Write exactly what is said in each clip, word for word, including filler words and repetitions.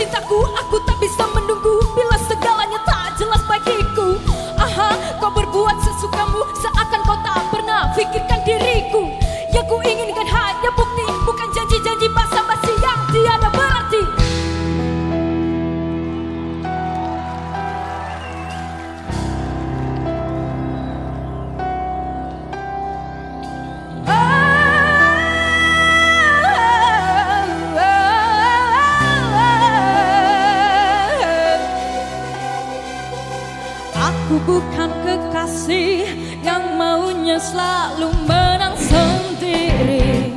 cintaku, aku tak bisa menunggu bila segalanya tak jelas bagiku. Aha, kau berbuat sesukamu seakan kau tak pernah pikirkan diriku. Yang ku inginkan hanya bukti, bukan janji-janji basa-basi yang tiada berarti. Aku bukan kekasih yang maunya selalu menang sendiri,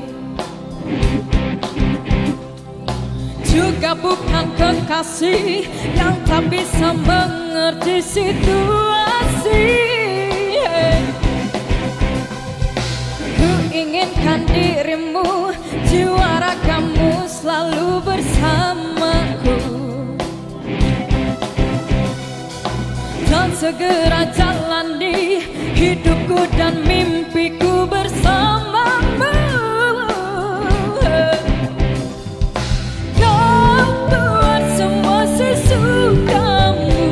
juga bukan kekasih yang tak bisa mengerti situasi. Ku inginkan dirimu, jiwa ragamu selalu bersamaku, dan segera jalani hidupku dan mimpiku bersamamu. Kau buat semua sesukamu,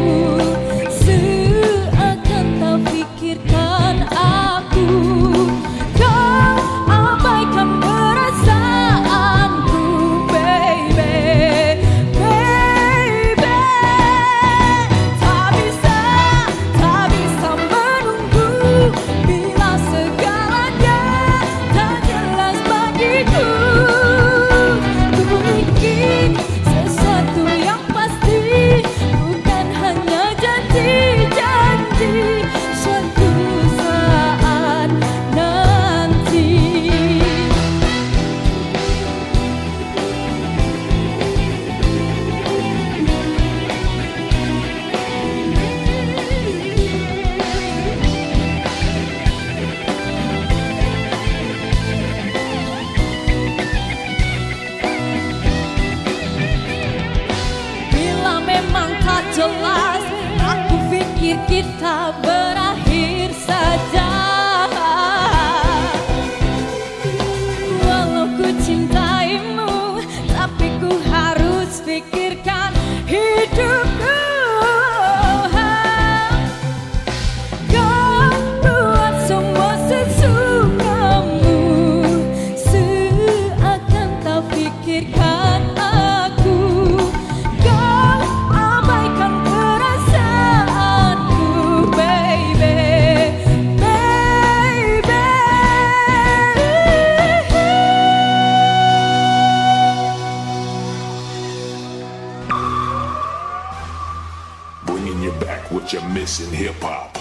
seakan tak pikirkan aku. Kau abaikan perasaanku, baby, baby. Tak bisa, tak bisa menunggu bila segalanya tak jelas bagiku. Ku ingin sesuatu yang pasti, bukan hanya janji-janji suatu saat nanti. Bila memang tak jelas, aku pikir kita berakhir saja. Walau ku cintaimu, tapi ku harus pikirkan hidupku. Kau buat semua sesukamu, seakan tak pikirkan aku. Kau abaikan perasaanku, baby, baby. Bringing you back what you're missing, hip hop.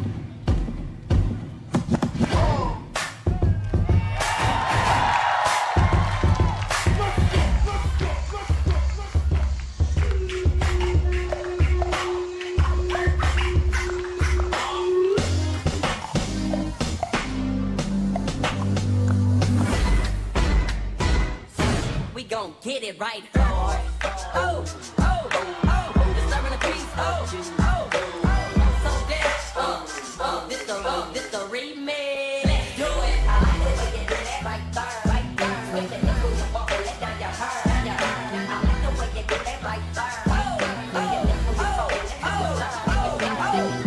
We gon' get it right. Oh, oh, oh, oh, disturbing the peace. Oh, oh, so this, uh, uh, this the, uh, this the remix. Let's do it. I like the way you do that right there, right there. With the nigga who walk and let down your hair, down your hair. I like the way you do that right there. Oh, oh, oh, oh, oh.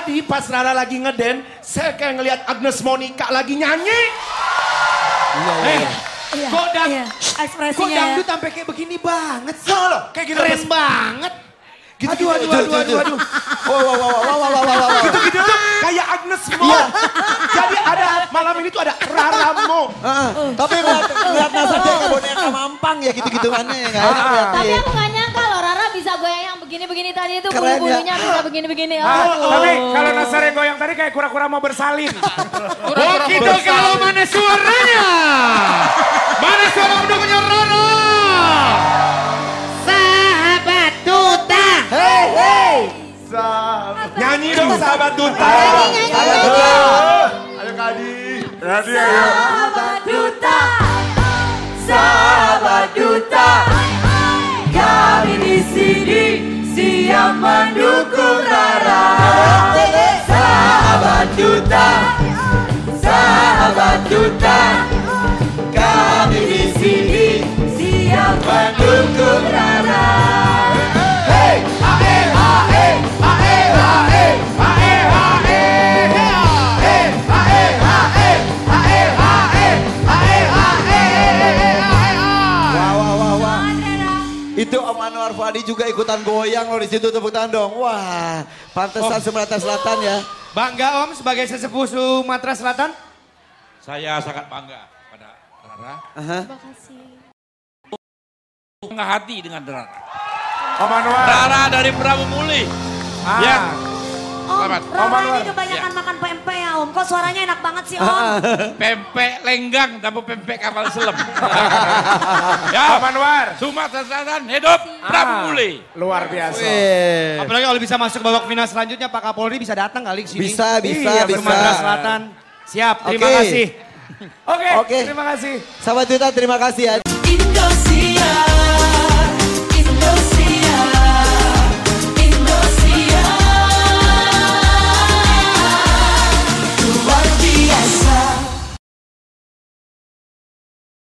tadi pas Rara lagi ngeden, saya kayak ngelihat Agnes Monica lagi nyanyi. Iya, iya. Eh, Iya, kok dang, iya, Kok ekspresinya ya. dangdut sampai kayak begini banget sih? loh, kayak gitu. Keren banget. Gitu, Aduh, aduh, gitu, aduh, gitu, aduh, gitu. aduh. Wow, wow, wow, wow, wow, wow, wow, wow. Gitu-gitu tuh kayak Agnes Mo. Jadi ada malam ini tuh ada Rara Mo. Heeh. Tapi ngeliat, ngeliat Nasar dia kayak boneka mampang ya gitu-gituannya ya. Nggak enak lihat Tapi dia. aku gak nyangka loh Rara bisa goyang yang begini-begini tadi itu. Keren ya. Bulu-bulunya bisa begini-begini. Ah, Oh. tapi kalau Nasar yang goyang tadi kayak kura-kura mau bersalin. Oh gitu kalau mana suaranya? Mana suara pendukungnya Rara? Sahabat Duta. Hei, hei. Nyanyi dong sahabat Duta. Sahabat Duta. Ayo Kadi. Sahabat Duta, Sahabat Duta, kami di sini siap mendukung Rara. Sahabat Duta, Sahabat Duta, kami di sini siap mendukung Rara. Hey, ae, ae, ae, ae, ae, ae. Hey, ae, ae, ae, ae, ae, ae. Wah, wah, wah, wah. Itu Om Anwar Fuadi juga ikutan goyang loh di situ, tepuk tangan dong. Wah, pantesan Sumatera Selatan ya. Bangga Om sebagai sesepuh Sumatera Selatan? Saya sangat bangga pada Rara. Aha. terima kasih. Bangga hati dengan Rara. Om Anwar. Rara dari Prabu Muli. Ah. Ya. Om, Selamat. Rara ini kebanyakan makan pempek ya Om. Kok suaranya enak banget sih Om? Pempek lenggang tapi pempek kapal selam. ya. Om Anwar. Sumatera Selatan hidup Prabu Ah, Muli. luar biasa. Eh, Apalagi kalau bisa masuk babak final selanjutnya Pak Kapolri bisa datang kali ke sini. Bisa, bisa, Iya, bisa. Sumatera Selatan. Siap, terima Oke. kasih. Oke, Oke. terima kasih. Sahabat Duta terima kasih ya. Indosiar.